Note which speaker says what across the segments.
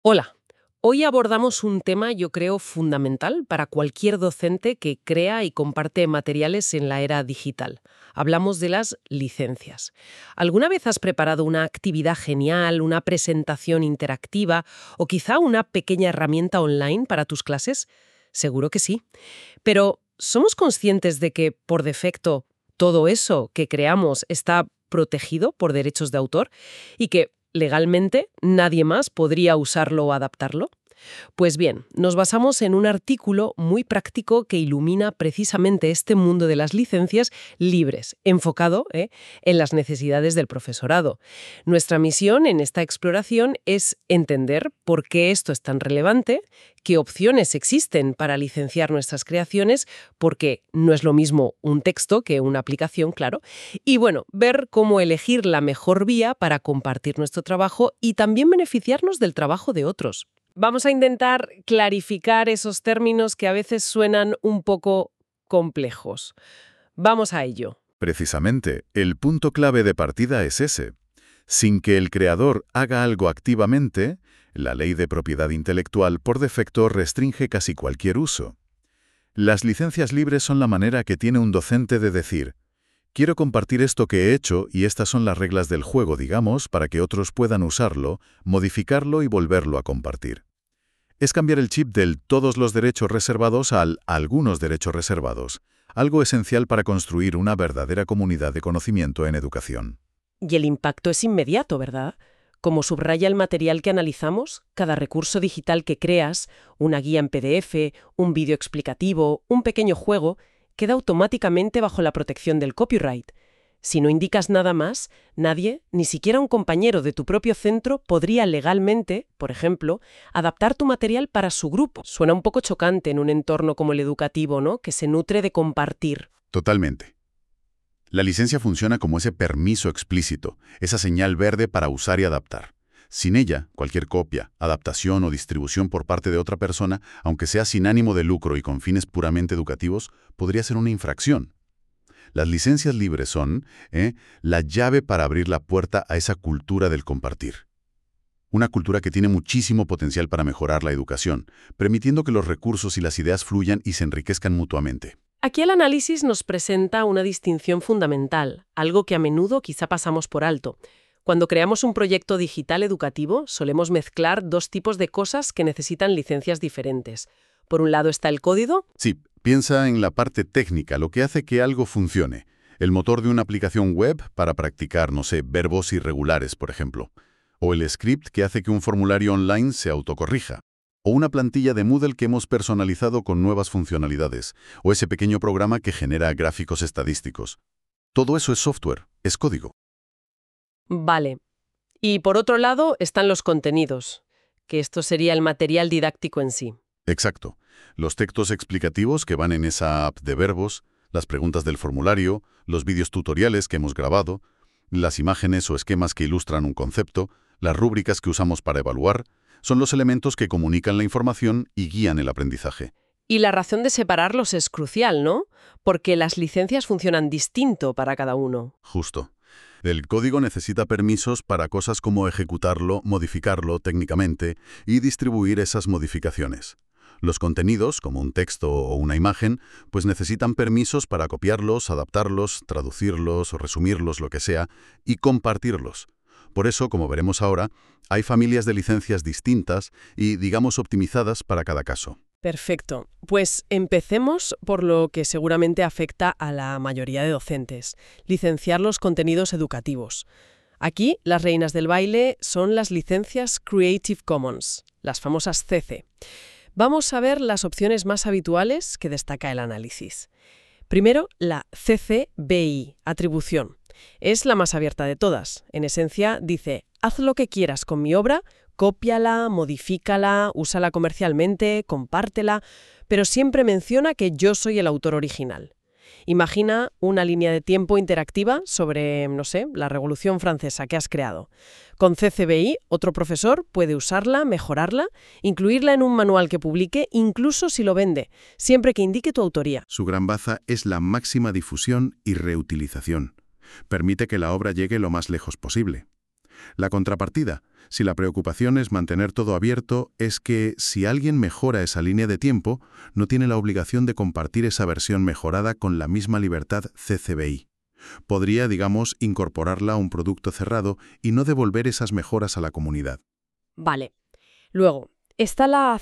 Speaker 1: Hola, hoy abordamos un tema yo creo fundamental para cualquier docente que crea y comparte materiales en la era digital. Hablamos de las licencias. ¿Alguna vez has preparado una actividad genial, una presentación interactiva o quizá una pequeña herramienta online para tus clases? Seguro que sí. Pero ¿somos conscientes de que, por defecto, todo eso que creamos está protegido por derechos de autor y que legalmente nadie más podría usarlo o adaptarlo? Pues bien, nos basamos en un artículo muy práctico que ilumina precisamente este mundo de las licencias libres, enfocado en las necesidades del profesorado. Nuestra misión en esta exploración es entender por qué esto es tan relevante, qué opciones existen para licenciar nuestras creaciones, porque no es lo mismo un texto que una aplicación, claro, y bueno, ver cómo elegir la mejor vía para compartir nuestro trabajo y también beneficiarnos del trabajo de otros. Vamos a intentar clarificar esos términos que a veces suenan un poco complejos. Vamos a ello.
Speaker 2: Precisamente, el punto clave de partida es ese. Sin que el creador haga algo activamente, la ley de propiedad intelectual por defecto restringe casi cualquier uso. Las licencias libres son la manera que tiene un docente de decir: quiero compartir esto que he hecho y estas son las reglas del juego, digamos, para que otros puedan usarlo, modificarlo y volverlo a compartir. Es cambiar el chip del todos los derechos reservados al algunos derechos reservados, algo esencial para construir una verdadera comunidad de conocimiento en educación.
Speaker 1: Y el impacto es inmediato, ¿verdad? Como subraya el material que analizamos, cada recurso digital que creas, una guía en PDF, un vídeo explicativo, un pequeño juego, queda automáticamente bajo la protección del copyright. Si no indicas nada más, nadie, ni siquiera un compañero de tu propio centro, podría legalmente, por ejemplo, adaptar tu material para su grupo. Suena un poco chocante en un entorno como el educativo, ¿no?, que se nutre de compartir.
Speaker 2: Totalmente. La licencia funciona como ese permiso explícito, esa señal verde para usar y adaptar. Sin ella, cualquier copia, adaptación o distribución por parte de otra persona, aunque sea sin ánimo de lucro y con fines puramente educativos, podría ser una infracción. Las licencias libres son la llave para abrir la puerta a esa cultura del compartir. Una cultura que tiene muchísimo potencial para mejorar la educación, permitiendo que los recursos y las ideas fluyan y se enriquezcan mutuamente.
Speaker 1: Aquí el análisis nos presenta una distinción fundamental, algo que a menudo quizá pasamos por alto. Cuando creamos un proyecto digital educativo, solemos mezclar dos tipos de cosas que necesitan licencias diferentes. Por un lado está el código.
Speaker 2: Sí, piensa en la parte técnica, lo que hace que algo funcione. El motor de una aplicación web para practicar, no sé, verbos irregulares, por ejemplo. O el script que hace que un formulario online se autocorrija. O una plantilla de Moodle que hemos personalizado con nuevas funcionalidades. O ese pequeño programa que genera gráficos estadísticos. Todo eso es software, es código.
Speaker 1: Vale. Y por otro lado están los contenidos, que esto sería el material didáctico en sí.
Speaker 2: Exacto. Los textos explicativos que van en esa app de verbos, las preguntas del formulario, los vídeos tutoriales que hemos grabado, las imágenes o esquemas que ilustran un concepto, las rúbricas que usamos para evaluar, son los elementos que comunican la información y guían el aprendizaje.
Speaker 1: Y la razón de separarlos es crucial, ¿no? Porque las licencias funcionan distinto para cada uno.
Speaker 2: Justo. El código necesita permisos para cosas como ejecutarlo, modificarlo técnicamente y distribuir esas modificaciones. Los contenidos, como un texto o una imagen, pues necesitan permisos para copiarlos, adaptarlos, traducirlos, resumirlos, lo que sea, y compartirlos. Por eso, como veremos ahora, hay familias de licencias distintas y, digamos, optimizadas para cada caso.
Speaker 1: Perfecto. Pues empecemos por lo que seguramente afecta a la mayoría de docentes, licenciar los contenidos educativos. Aquí, las reinas del baile son las licencias Creative Commons, las famosas CC. Vamos a ver las opciones más habituales que destaca el análisis. Primero, la CC BY, atribución. Es la más abierta de todas. En esencia, dice: haz lo que quieras con mi obra, cópiala, modifícala, úsala comercialmente, compártela, pero siempre menciona que yo soy el autor original. Imagina una línea de tiempo interactiva sobre, no sé, la Revolución Francesa que has creado. Con CCBI, otro profesor puede usarla, mejorarla, incluirla en un manual que publique, incluso si lo vende, siempre que indique tu autoría.
Speaker 3: Su gran baza es la máxima difusión y reutilización. Permite que la obra llegue lo más lejos posible.
Speaker 2: La contrapartida, si la preocupación es mantener todo abierto, es que si alguien mejora esa línea de tiempo, no tiene la obligación de compartir esa versión mejorada con la misma libertad CC-BY. Podría, digamos, incorporarla a un producto cerrado y no devolver esas mejoras a la comunidad.
Speaker 1: Vale. Luego, está la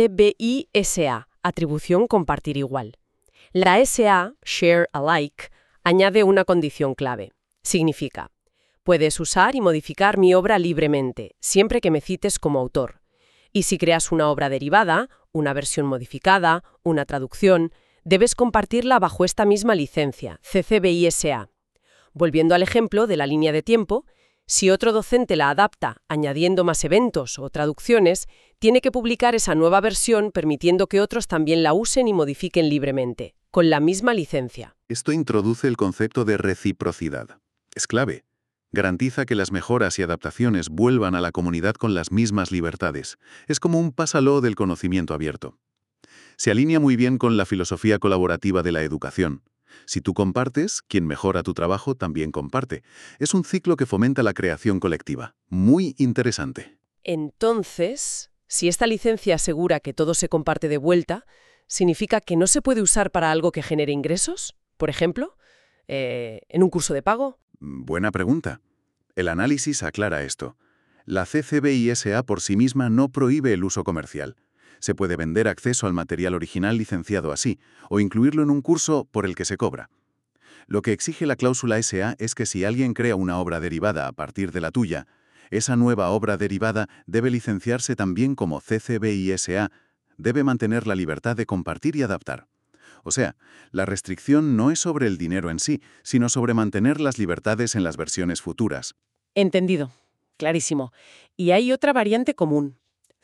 Speaker 1: CC-BY-SA, atribución compartir igual. La SA, Share Alike, añade una condición clave. Significa: puedes usar y modificar mi obra libremente, siempre que me cites como autor. Y si creas una obra derivada, una versión modificada, una traducción, debes compartirla bajo esta misma licencia, CC-BY-SA. Volviendo al ejemplo de la línea de tiempo, si otro docente la adapta añadiendo más eventos o traducciones, tiene que publicar esa nueva versión permitiendo que otros también la usen y modifiquen libremente, con la misma licencia.
Speaker 3: Esto introduce el concepto de reciprocidad. Es clave. Garantiza que las mejoras y adaptaciones vuelvan a la comunidad con las mismas libertades. Es como un pásalo del conocimiento abierto. Se alinea muy bien con la filosofía colaborativa de la educación. Si tú compartes, quien mejora tu trabajo también comparte. Es un ciclo que fomenta la creación colectiva. Muy interesante.
Speaker 1: Entonces, si esta licencia asegura que todo se comparte de vuelta, ¿significa que no se puede usar para algo que genere ingresos? Por ejemplo, en un curso de pago.
Speaker 3: Buena pregunta. El análisis aclara esto. La CC-BY-SA por sí misma no prohíbe el uso comercial. Se puede vender acceso al material original licenciado así, o incluirlo en un curso por el que se cobra. Lo que exige la cláusula SA es que si alguien crea una obra derivada a partir de la tuya, esa nueva obra derivada debe licenciarse también como CC-BY-SA, debe mantener la libertad de compartir y adaptar. O sea, la restricción no es sobre el dinero en sí, sino sobre mantener las libertades en las versiones futuras.
Speaker 1: Entendido. Clarísimo. Y hay otra variante común.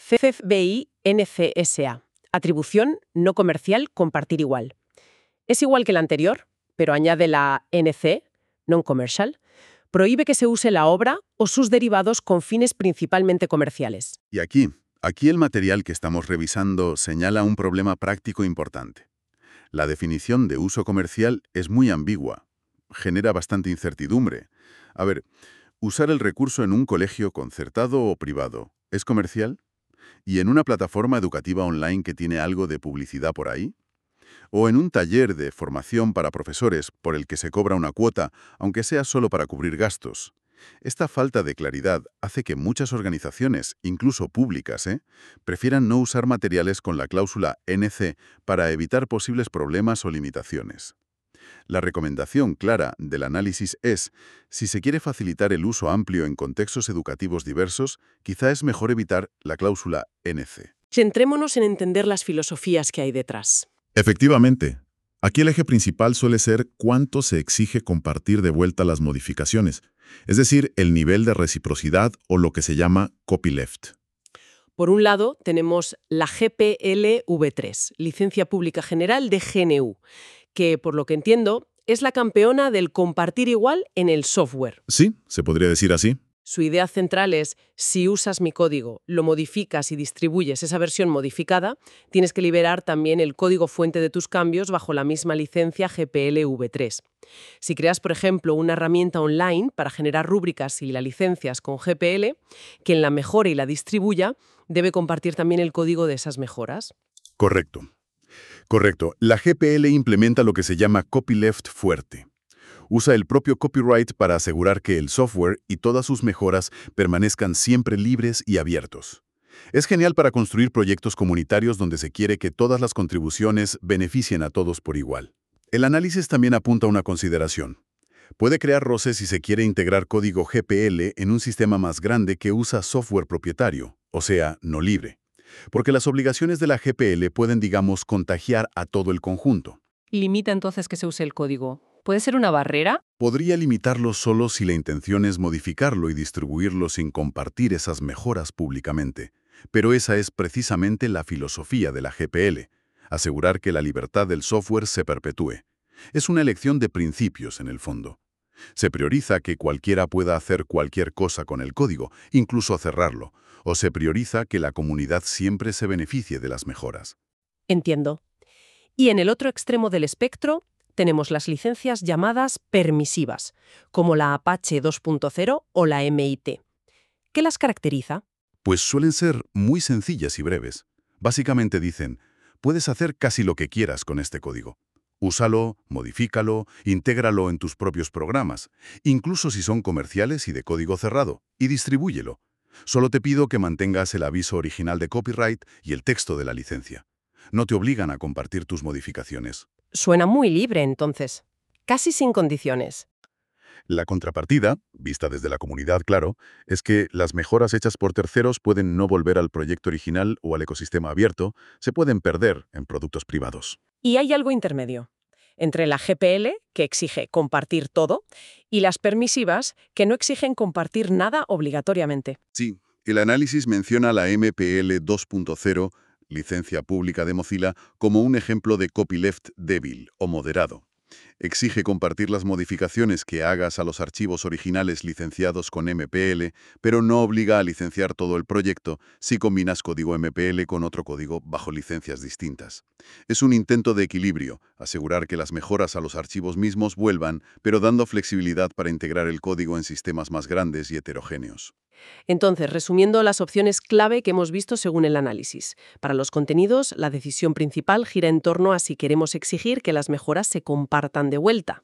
Speaker 1: CC-BY-NC-SA. Atribución no comercial compartir igual. Es igual que la anterior, pero añade la NC, non-commercial. Prohíbe que se use la obra o sus derivados con fines principalmente comerciales.
Speaker 2: Y aquí el material que estamos revisando señala un problema práctico importante. La definición de uso comercial es muy ambigua. Genera bastante incertidumbre. A ver, ¿usar el recurso en un colegio concertado o privado es comercial? ¿Y en una plataforma educativa online que tiene algo de publicidad por ahí? ¿O en un taller de formación para profesores por el que se cobra una cuota, aunque sea solo para cubrir gastos? Esta falta de claridad hace que muchas organizaciones, incluso públicas, prefieran no usar materiales con la cláusula NC para evitar posibles problemas o limitaciones. La recomendación clara del análisis es, si se quiere facilitar el uso amplio en contextos educativos diversos, quizá es mejor evitar la cláusula NC.
Speaker 1: Centrémonos en entender las filosofías que hay detrás.
Speaker 2: Efectivamente. Aquí el eje principal suele ser cuánto se exige compartir de vuelta las modificaciones, es decir, el nivel de reciprocidad o lo que se llama copyleft.
Speaker 1: Por un lado, tenemos la GPLv3, Licencia Pública General de GNU, que, por lo que entiendo, es la campeona del compartir igual en el software.
Speaker 2: Sí, se podría decir así.
Speaker 1: Su idea central es, si usas mi código, lo modificas y distribuyes esa versión modificada, tienes que liberar también el código fuente de tus cambios bajo la misma licencia GPLv3. Si creas, por ejemplo, una herramienta online para generar rúbricas y las licencias con GPL, quien la mejore y la distribuya debe compartir también el código de esas mejoras.
Speaker 2: Correcto. La GPL implementa lo que se llama copyleft fuerte. Usa el propio copyright para asegurar que el software y todas sus mejoras permanezcan siempre libres y abiertos. Es genial para construir proyectos comunitarios donde se quiere que todas las contribuciones beneficien a todos por igual. El análisis también apunta a una consideración. Puede crear roces si se quiere integrar código GPL en un sistema más grande que usa software propietario, o sea, no libre. Porque las obligaciones de la GPL pueden, digamos, contagiar a todo el conjunto.
Speaker 1: ¿Limita entonces que se use el código? ¿Puede ser una barrera?
Speaker 2: Podría limitarlo solo si la intención es modificarlo y distribuirlo sin compartir esas mejoras públicamente. Pero esa es precisamente la filosofía de la GPL, asegurar que la libertad del software se perpetúe. Es una elección de principios, en el fondo. Se prioriza que cualquiera pueda hacer cualquier cosa con el código, incluso cerrarlo, o se prioriza que la comunidad siempre se beneficie de las mejoras.
Speaker 1: Entiendo. Y en el otro extremo del espectro tenemos las licencias llamadas permisivas, como la Apache 2.0 o la MIT. ¿Qué las caracteriza?
Speaker 3: Pues suelen ser muy sencillas y breves. Básicamente dicen, puedes hacer casi lo que quieras con este código. Úsalo, modifícalo, intégralo en tus propios programas, incluso si son comerciales y de código cerrado, y distribúyelo. Solo te pido que mantengas el aviso original de copyright y el texto de la licencia. No te obligan a compartir tus modificaciones.
Speaker 1: Suena muy libre, entonces. Casi sin condiciones.
Speaker 3: La contrapartida, vista desde la comunidad, claro, es que las mejoras hechas por terceros pueden no volver al proyecto original o al ecosistema abierto, se pueden perder en productos privados.
Speaker 1: Y hay algo intermedio, entre la GPL, que exige compartir todo, y las permisivas, que no exigen compartir nada obligatoriamente.
Speaker 3: Sí, el análisis menciona la MPL 2.0, licencia pública de Mozilla, como un ejemplo de copyleft débil o moderado. Exige compartir las modificaciones que hagas a los archivos originales licenciados con MPL, pero no obliga a licenciar todo el proyecto si combinas código MPL con otro código bajo licencias distintas. Es un intento de equilibrio, asegurar que las mejoras a los archivos mismos vuelvan, pero dando flexibilidad para integrar el código en sistemas más grandes y heterogéneos.
Speaker 1: Entonces, resumiendo las opciones clave que hemos visto según el análisis. Para los contenidos, la decisión principal gira en torno a si queremos exigir que las mejoras se compartan de vuelta.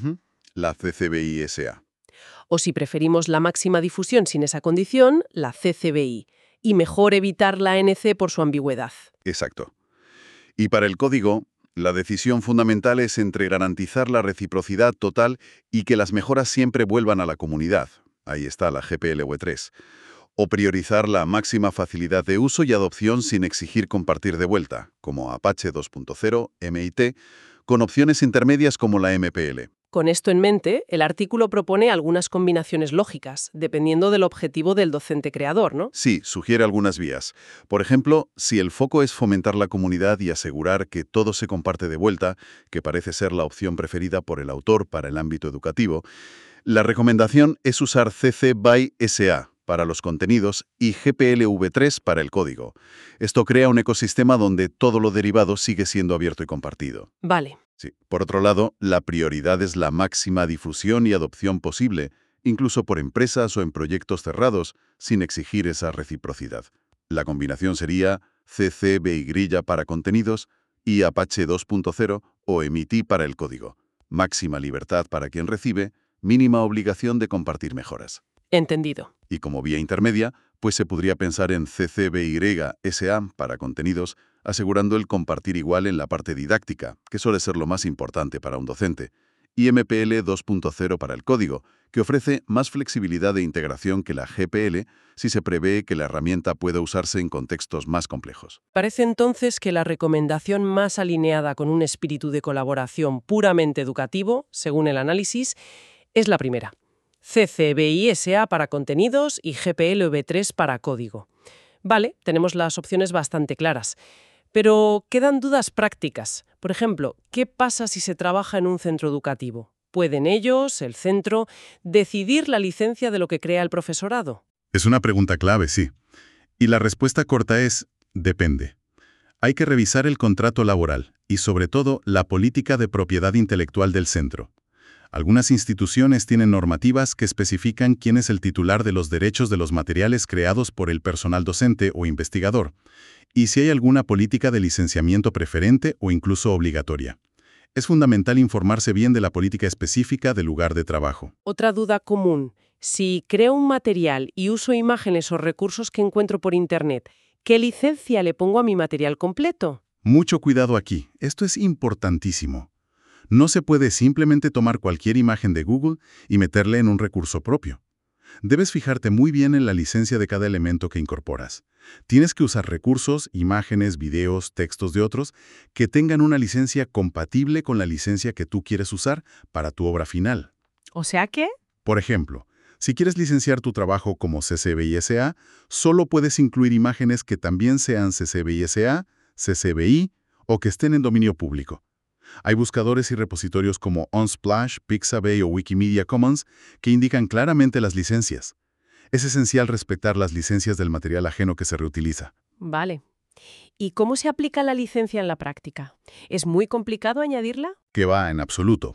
Speaker 3: La CC-BY-SA.
Speaker 1: O si preferimos la máxima difusión sin esa condición, la CC-BY. Y mejor evitar la ANC por su ambigüedad.
Speaker 3: Exacto. Y para el código, la decisión fundamental es entre garantizar la reciprocidad total y que las mejoras siempre vuelvan a la comunidad. Ahí está la GPLv3. O priorizar la máxima facilidad de uso y adopción sin exigir compartir de vuelta, como Apache 2.0, MIT, con opciones intermedias como la MPL.
Speaker 1: Con esto en mente, el artículo propone algunas combinaciones lógicas, dependiendo del objetivo del docente creador, ¿no?
Speaker 3: Sí, sugiere algunas vías. Por ejemplo, si el foco es fomentar la comunidad y asegurar que todo se comparte de vuelta, que parece ser la opción preferida por el autor para el ámbito educativo, la recomendación es usar CC-BY-SA para los contenidos y GPLv3 para el código. Esto crea un ecosistema donde todo lo derivado sigue siendo abierto y compartido.
Speaker 1: Vale.
Speaker 3: Sí. Por otro lado, la prioridad es la máxima difusión y adopción posible, incluso por empresas o en proyectos cerrados, sin exigir esa reciprocidad. La combinación sería CC-BY para contenidos y Apache 2.0 o MIT para el código. Máxima libertad para quien recibe, mínima obligación de compartir mejoras.
Speaker 1: Entendido.
Speaker 3: Y como vía intermedia, pues se podría pensar en CC-BY-SA para contenidos, asegurando el compartir igual en la parte didáctica, que suele ser lo más importante para un docente, y MPL 2.0 para el código, que ofrece más flexibilidad de integración que la GPL si se prevé que la herramienta pueda usarse en contextos más complejos.
Speaker 1: Parece entonces que la recomendación más alineada con un espíritu de colaboración puramente educativo, según el análisis, es la primera. CC-BY-SA para contenidos y GPLv3 para código. Vale, tenemos las opciones bastante claras. Pero quedan dudas prácticas. Por ejemplo, ¿qué pasa si se trabaja en un centro educativo? ¿Pueden ellos, el centro, decidir la licencia de lo que crea el profesorado?
Speaker 3: Es una pregunta clave, sí. Y la respuesta corta es, depende. Hay que revisar el contrato laboral y, sobre todo, la política de propiedad intelectual del centro. Algunas instituciones tienen normativas que especifican quién es el titular de los derechos de los materiales creados por el personal docente o investigador, y si hay alguna política de licenciamiento preferente o incluso obligatoria. Es fundamental informarse bien de la política específica del lugar de trabajo.
Speaker 1: Otra duda común. Si creo un material y uso imágenes o recursos que encuentro por Internet, ¿qué licencia le pongo a mi material completo?
Speaker 3: Mucho cuidado aquí. Esto es importantísimo. No se puede simplemente tomar cualquier imagen de Google y meterle en un recurso propio. Debes fijarte muy bien en la licencia de cada elemento que incorporas. Tienes que usar recursos, imágenes, videos, textos de otros que tengan una licencia compatible con la licencia que tú quieres usar para tu obra final.
Speaker 1: ¿O sea qué?
Speaker 3: Por ejemplo, si quieres licenciar tu trabajo como CC-BY-SA, solo puedes incluir imágenes que también sean CC-BY-SA, CC-BY o que estén en dominio público. Hay buscadores y repositorios como Unsplash, Pixabay o Wikimedia Commons que indican claramente las licencias. Es esencial respetar las licencias del material ajeno que se reutiliza.
Speaker 1: Vale. ¿Y cómo se aplica la licencia en la práctica? ¿Es muy complicado añadirla?
Speaker 3: Que va en absoluto.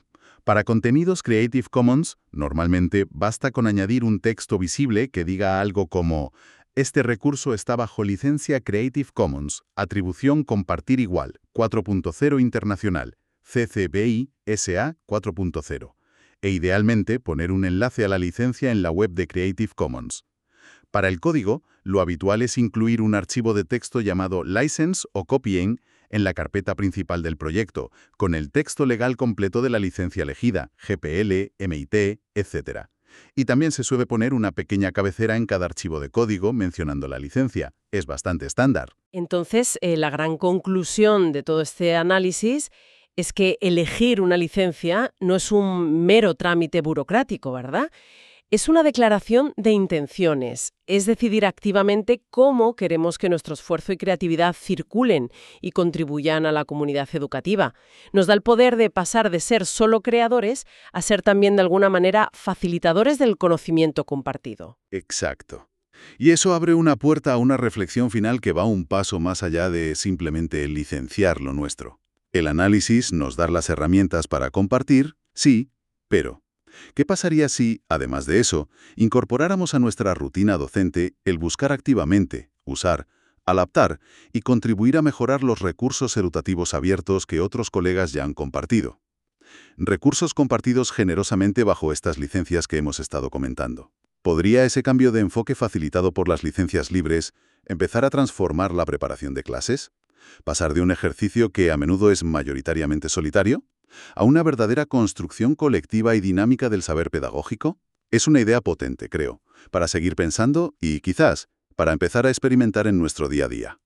Speaker 2: Para contenidos Creative Commons, normalmente basta con añadir un texto visible que diga algo como «Este recurso está bajo licencia Creative Commons, atribución compartir igual, 4.0 internacional, CC BY SA 4.0», e idealmente poner un enlace a la licencia en la web de Creative Commons. Para el código, lo habitual es incluir un archivo de texto llamado license o copying en la carpeta principal del proyecto, con el texto legal completo de la licencia elegida, GPL, MIT, etc. Y también se suele poner una pequeña cabecera en cada archivo de código mencionando la licencia. Es bastante estándar.
Speaker 1: Entonces, la gran conclusión de todo este análisis es que elegir una licencia no es un mero trámite burocrático, ¿verdad? Es una declaración de intenciones, es decidir activamente cómo queremos que nuestro esfuerzo y creatividad circulen y contribuyan a la comunidad educativa. Nos da el poder de pasar de ser solo creadores a ser también de alguna manera facilitadores del conocimiento compartido.
Speaker 3: Exacto. Y eso abre una puerta a una reflexión final que va un paso más allá de simplemente licenciar lo nuestro. El análisis nos da las herramientas para compartir, sí, pero ¿qué pasaría si, además de eso, incorporáramos a nuestra rutina docente el buscar activamente, usar, adaptar y contribuir a mejorar los recursos educativos abiertos que otros colegas ya han compartido? Recursos compartidos generosamente bajo estas licencias que hemos estado comentando. ¿Podría ese cambio de enfoque facilitado por las licencias libres empezar a transformar la preparación de clases? ¿Pasar de un ejercicio que a menudo es mayoritariamente solitario a una verdadera construcción colectiva y dinámica del saber pedagógico? Es una idea potente, creo, para seguir pensando y, quizás, para empezar a experimentar en nuestro día a día.